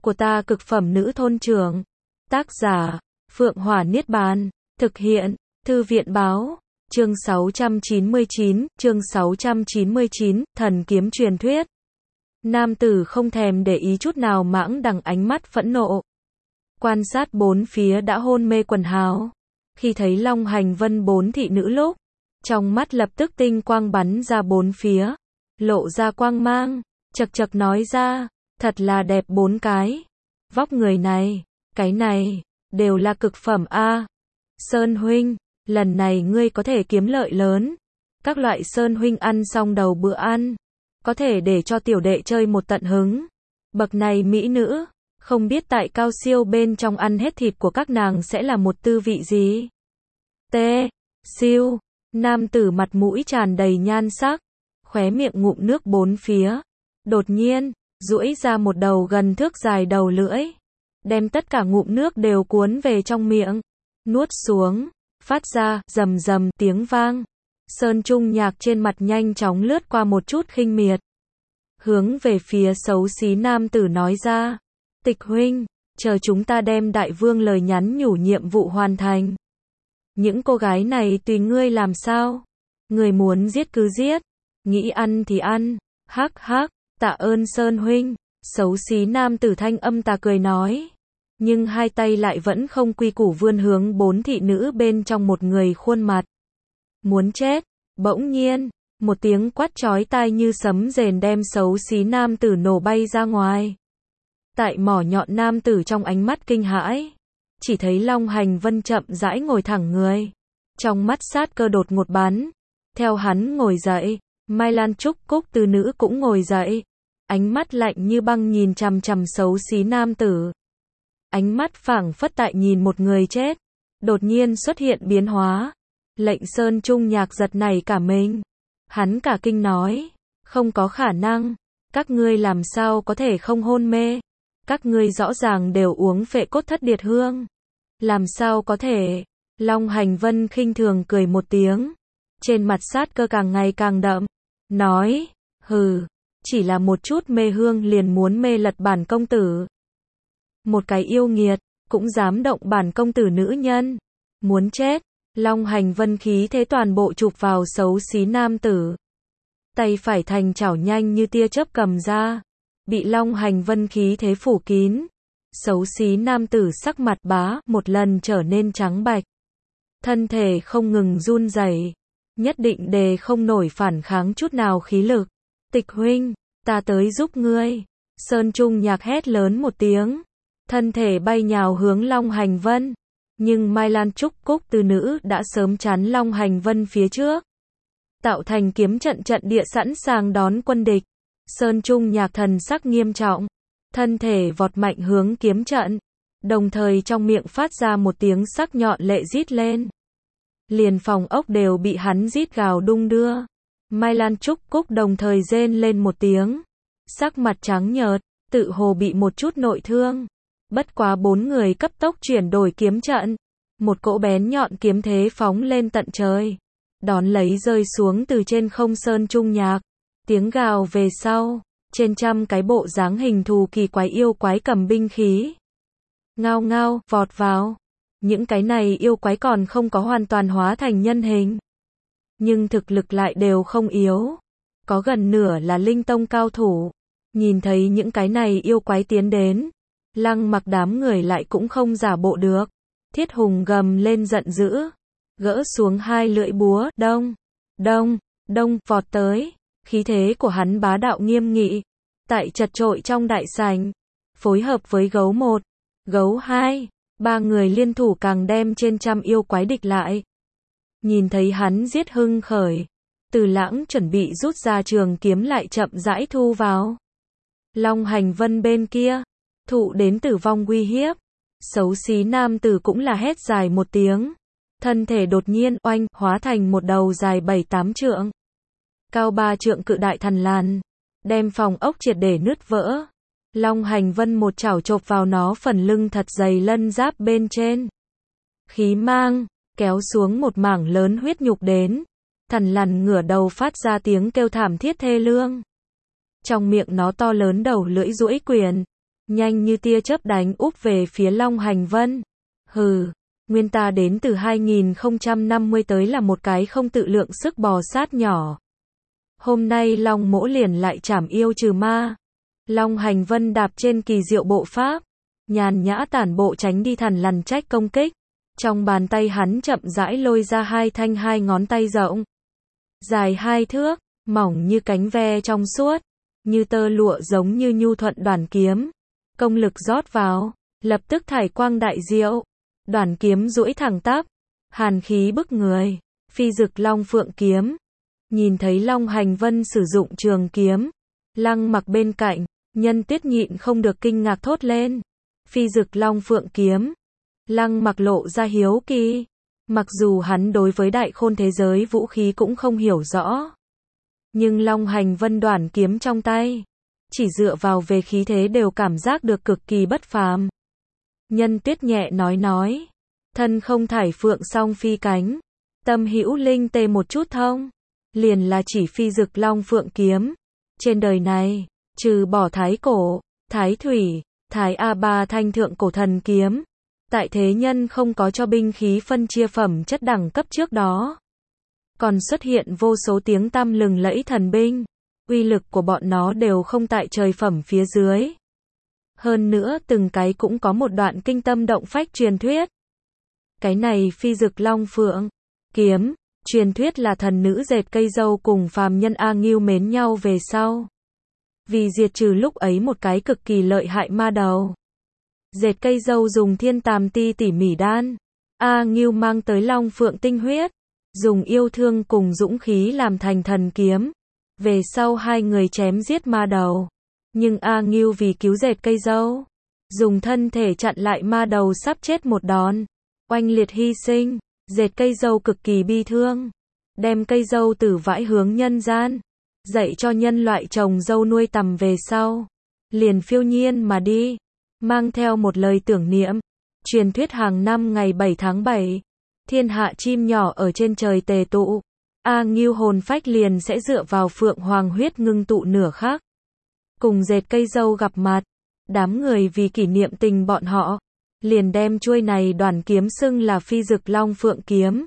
của ta cực phẩm nữ thôn trưởng. Tác giả, Phượng Hỏa Niết Bàn. Thực hiện, Thư viện báo. Chương 699, thần kiếm truyền thuyết. Nam tử không thèm để ý chút nào mãng đằng ánh mắt phẫn nộ. Quan sát bốn phía đã hôn mê quần hào. Khi thấy Long Hành Vân bốn thị nữ lúc, trong mắt lập tức tinh quang bắn ra bốn phía, lộ ra quang mang, chật chật nói ra, thật là đẹp bốn cái. Vóc người này, cái này, đều là cực phẩm a. Sơn huynh, lần này ngươi có thể kiếm lợi lớn. Các loại Sơn huynh ăn xong đầu bữa ăn, có thể để cho tiểu đệ chơi một tận hứng. Bậc này mỹ nữ, không biết tại cao siêu bên trong ăn hết thịt của các nàng sẽ là một tư vị gì. Siêu, nam tử mặt mũi tràn đầy nhan sắc, khóe miệng ngụm nước bốn phía. Đột nhiên, duỗi ra một đầu gần thước dài đầu lưỡi, đem tất cả ngụm nước đều cuốn về trong miệng, nuốt xuống, phát ra rầm rầm tiếng vang. Sơn Trung Nhạc trên mặt nhanh chóng lướt qua một chút khinh miệt, hướng về phía xấu xí nam tử nói ra, Tịch huynh, chờ chúng ta đem đại vương lời nhắn nhủ nhiệm vụ hoàn thành. Những cô gái này tùy ngươi làm sao. Người muốn giết cứ giết, nghĩ ăn thì ăn. Hắc hắc, tạ ơn Sơn huynh. Xấu xí nam tử thanh âm tà cười nói, nhưng hai tay lại vẫn không quy củ vươn hướng bốn thị nữ bên trong một người khuôn mặt. Muốn chết. Bỗng nhiên, một tiếng quát chói tai như sấm rền đem xấu xí nam tử nổ bay ra ngoài. Tại mỏ nhọn nam tử trong ánh mắt kinh hãi, chỉ thấy Long Hành Vân chậm rãi ngồi thẳng người, trong mắt sát cơ đột ngột bắn. Theo hắn ngồi dậy, Mai Lan Trúc Cúc từ nữ cũng ngồi dậy, ánh mắt lạnh như băng nhìn chằm chằm xấu xí nam tử. Ánh mắt phảng phất tại nhìn một người chết, đột nhiên xuất hiện biến hóa. Lệnh Sơn Trung Nhạc giật nảy cả mình. Hắn cả kinh nói, không có khả năng, các ngươi làm sao có thể không hôn mê? Các ngươi rõ ràng đều uống phệ cốt thất điệt hương. Làm sao có thể? Long Hành Vân khinh thường cười một tiếng, trên mặt sát cơ càng ngày càng đậm, nói, hừ, chỉ là một chút mê hương liền muốn mê lật bản công tử. Một cái yêu nghiệt, cũng dám động bản công tử nữ nhân. Muốn chết. Long Hành Vân khí thế toàn bộ chụp vào xấu xí nam tử. Tay phải thành chảo nhanh như tia chớp cầm ra, bị Long Hành Vân khí thế phủ kín. Xấu xí nam tử sắc mặt bá một lần trở nên trắng bạch, thân thể không ngừng run rẩy, nhất định đề không nổi phản kháng chút nào khí lực. Tịch huynh, ta tới giúp ngươi. Sơn Trung Nhạc hét lớn một tiếng, thân thể bay nhào hướng Long Hành Vân. Nhưng Mai Lan Trúc Cúc từ nữ đã sớm chắn Long Hành Vân phía trước, tạo thành kiếm trận trận địa sẵn sàng đón quân địch. Sơn Trung Nhạc thần sắc nghiêm trọng, thân thể vọt mạnh hướng kiếm trận, đồng thời trong miệng phát ra một tiếng sắc nhọn lệ rít lên. Liền phòng ốc đều bị hắn rít gào đung đưa. Mai Lan Trúc Cúc đồng thời rên lên một tiếng, sắc mặt trắng nhợt, tự hồ bị một chút nội thương. Bất quá bốn người cấp tốc chuyển đổi kiếm trận, một cỗ bén nhọn kiếm thế phóng lên tận trời, đón lấy rơi xuống từ trên không. Sơn Trung Nhạc, tiếng gào về sau, trên trăm cái bộ dáng hình thù kỳ quái yêu quái cầm binh khí, ngao ngao vọt vào. Những cái này yêu quái còn không có hoàn toàn hóa thành nhân hình, nhưng thực lực lại đều không yếu, có gần nửa là linh tông cao thủ. Nhìn thấy những cái này yêu quái tiến đến, Lăng Mặc đám người lại cũng không giả bộ được. Thiết Hùng gầm lên giận dữ, gỡ xuống hai lưỡi búa, đông, vọt tới. Khí thế của hắn bá đạo nghiêm nghị, tại chật trội trong đại sảnh, phối hợp với gấu 1, gấu 2, ba người liên thủ càng đem trên trăm yêu quái địch lại. Nhìn thấy hắn giết hưng khởi, Từ Lãng chuẩn bị rút ra trường kiếm lại chậm rãi thu vào. Long Hành Vân bên kia, thụ đến tử vong uy hiếp, xấu xí nam tử cũng là hét dài một tiếng, thân thể đột nhiên oanh hóa thành một đầu dài 7-8 trượng, cao 3 trượng cự đại thần lan, đem phòng ốc triệt để nứt vỡ. Long Hành Vân một chảo chộp vào nó phần lưng thật dày lân giáp bên trên, khí mang kéo xuống một mảng lớn huyết nhục đến. Thần lằn ngửa đầu phát ra tiếng kêu thảm thiết thê lương. Trong miệng nó to lớn đầu lưỡi duỗi quyền, nhanh như tia chớp đánh úp về phía Long Hành Vân. Hừ, nguyên ta đến từ 2050 tới là một cái không tự lượng sức bò sát nhỏ. Hôm nay Long Mỗ liền lại trảm yêu trừ ma. Long Hành Vân đạp trên kỳ diệu bộ pháp, nhàn nhã tản bộ tránh đi Thằn Lằn Trách công kích. Trong bàn tay hắn chậm rãi lôi ra hai thanh hai ngón tay rộng, dài 2 thước, mỏng như cánh ve trong suốt, như tơ lụa giống như nhu thuận đoản kiếm. Công lực rót vào, lập tức thải quang đại diệu. Đoản kiếm duỗi thẳng tắp, hàn khí bức người, phi dực long phượng kiếm. Nhìn thấy Long Hành Vân sử dụng trường kiếm, Lăng Mặc bên cạnh, Nhân Tuyết nhịn không được kinh ngạc thốt lên. Phi dực long phượng kiếm. Lăng Mặc lộ ra hiếu kỳ. Mặc dù hắn đối với đại khôn thế giới vũ khí cũng không hiểu rõ, nhưng Long Hành Vân đoản kiếm trong tay, chỉ dựa vào về khí thế đều cảm giác được cực kỳ bất phàm. Nhân Tuyết nhẹ nói, thân không thải phượng song phi cánh, tâm hữu linh tê một chút thông, liền là chỉ phi dực long phượng kiếm. Trên đời này, trừ bỏ thái cổ, thái thủy, thái A3 thanh thượng cổ thần kiếm, tại thế nhân không có cho binh khí phân chia phẩm chất đẳng cấp trước đó. Còn xuất hiện vô số tiếng tăm lừng lẫy thần binh, uy lực của bọn nó đều không tại trời phẩm phía dưới. Hơn nữa từng cái cũng có một đoạn kinh tâm động phách truyền thuyết. Cái này phi dực long phượng kiếm, truyền thuyết là thần nữ dệt cây dâu cùng phàm nhân A Ngưu mến nhau về sau, vì diệt trừ lúc ấy một cái cực kỳ lợi hại ma đầu, dệt cây dâu dùng thiên tàm ti tỉ mỉ đan, A Ngưu mang tới long phượng tinh huyết, dùng yêu thương cùng dũng khí làm thành thần kiếm. Về sau hai người chém giết ma đầu, nhưng A Ngưu vì cứu dệt cây dâu, dùng thân thể chặn lại ma đầu sắp chết một đòn, oanh liệt hy sinh. Dệt cây dâu cực kỳ bi thương, đem cây dâu tử vãi hướng nhân gian, dạy cho nhân loại trồng dâu nuôi tầm về sau, liền phiêu nhiên mà đi, mang theo một lời tưởng niệm. Truyền thuyết hàng năm ngày 7 tháng 7, thiên hạ chim nhỏ ở trên trời tề tụ, A Ngưu hồn phách liền sẽ dựa vào phượng hoàng huyết ngưng tụ nửa khắc, cùng dệt cây dâu gặp mặt. Đám người vì kỷ niệm tình bọn họ, liền đem chuôi này đoản kiếm xưng là phi dực long phượng kiếm.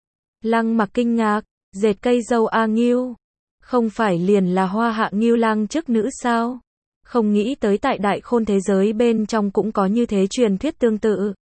Lăng Mặc kinh ngạc, dệt cây dâu A Ngưu, không phải liền là hoa hạ Ngưu lang chức nữ sao? Không nghĩ tới tại đại khôn thế giới bên trong cũng có như thế truyền thuyết tương tự.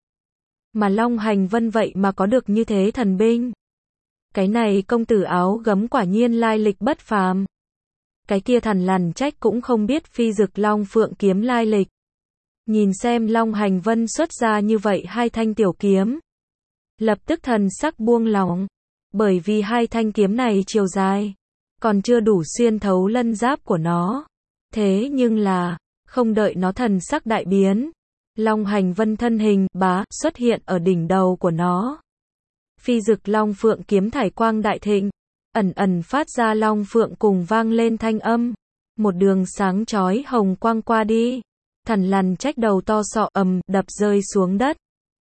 Mà Long Hành Vân vậy mà có được như thế thần binh. Cái này công tử áo gấm quả nhiên lai lịch bất phàm. Cái kia Thằn Lằn Trách cũng không biết phi dực long phượng kiếm lai lịch. Nhìn xem Long Hành Vân xuất ra như vậy hai thanh tiểu kiếm, lập tức thần sắc buông lỏng, bởi vì hai thanh kiếm này chiều dài còn chưa đủ xuyên thấu lân giáp của nó. Thế nhưng là, không đợi nó thần sắc đại biến, Long Hành Vân thân hình xuất hiện ở đỉnh đầu của nó. Phi dực long phượng kiếm thải quang đại thịnh, ẩn ẩn phát ra long phượng cùng vang lên thanh âm, một đường sáng chói hồng quang qua đi. Thằn Lằn Trách đầu to sọ đập rơi xuống đất,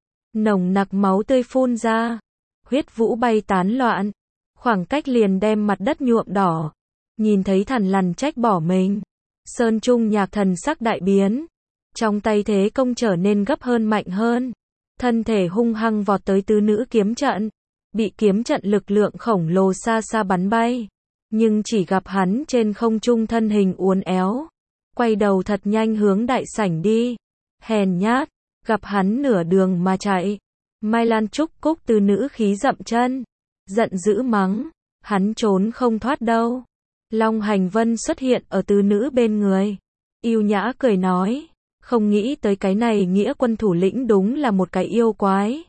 nồng nặc máu tươi phun ra, huyết vũ bay tán loạn, khoảng cách liền đem mặt đất nhuộm đỏ. Nhìn thấy Thằn Lằn Trách bỏ mình, Sơn Trung Nhạc thần sắc đại biến, trong tay thế công trở nên gấp hơn mạnh hơn, thân thể hung hăng vọt tới tứ nữ kiếm trận, bị kiếm trận lực lượng khổng lồ xa xa bắn bay, nhưng chỉ gặp hắn trên không trung thân hình uốn éo, quay đầu thật nhanh hướng đại sảnh đi. Hèn nhát, gặp hắn nửa đường mà chạy. Mai Lan Trúc Cúc từ nữ khí dậm chân, giận dữ mắng, hắn trốn không thoát đâu. Long Hành Vân xuất hiện ở tứ nữ bên người, yêu nhã cười nói, không nghĩ tới cái này nghĩa quân thủ lĩnh đúng là một cái yêu quái.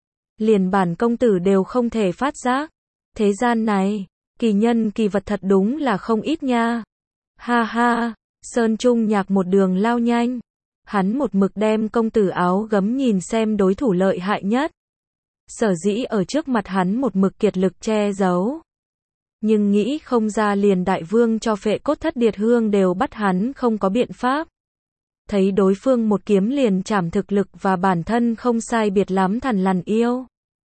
Liền bản công tử đều không thể phát giác. Thế gian này, kỳ nhân kỳ vật thật đúng là không ít nha. Ha ha. Sơn Trung Nhạc một đường lao nhanh, hắn một mực đem công tử áo gấm nhìn xem đối thủ lợi hại nhất. Sở dĩ ở trước mặt hắn một mực kiệt lực che giấu, nhưng nghĩ không ra liền đại vương cho Phệ Cốt Thất Điệt Hương đều bắt hắn không có biện pháp. Thấy đối phương một kiếm liền chảm thực lực và bản thân không sai biệt lắm Thằn Lằn yêu,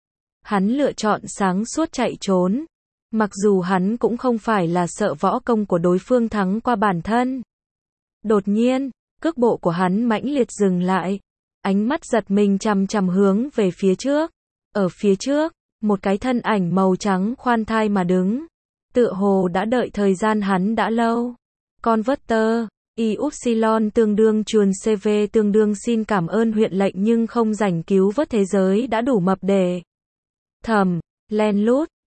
hắn lựa chọn sáng suốt chạy trốn. Mặc dù hắn cũng không phải là sợ võ công của đối phương thắng qua bản thân. Đột nhiên, Cước bộ của hắn mãnh liệt dừng lại. Ánh mắt giật mình chằm chằm hướng về phía trước. Ở phía trước, một cái thân ảnh màu trắng khoan thai mà đứng. Tựa hồ đã đợi thời gian hắn đã lâu. Converter, Y Upsilon tương đương chuồn CV tương đương xin cảm ơn huyện lệnh nhưng không rảnh cứu vớt thế giới đã đủ mập để thầm, len lút.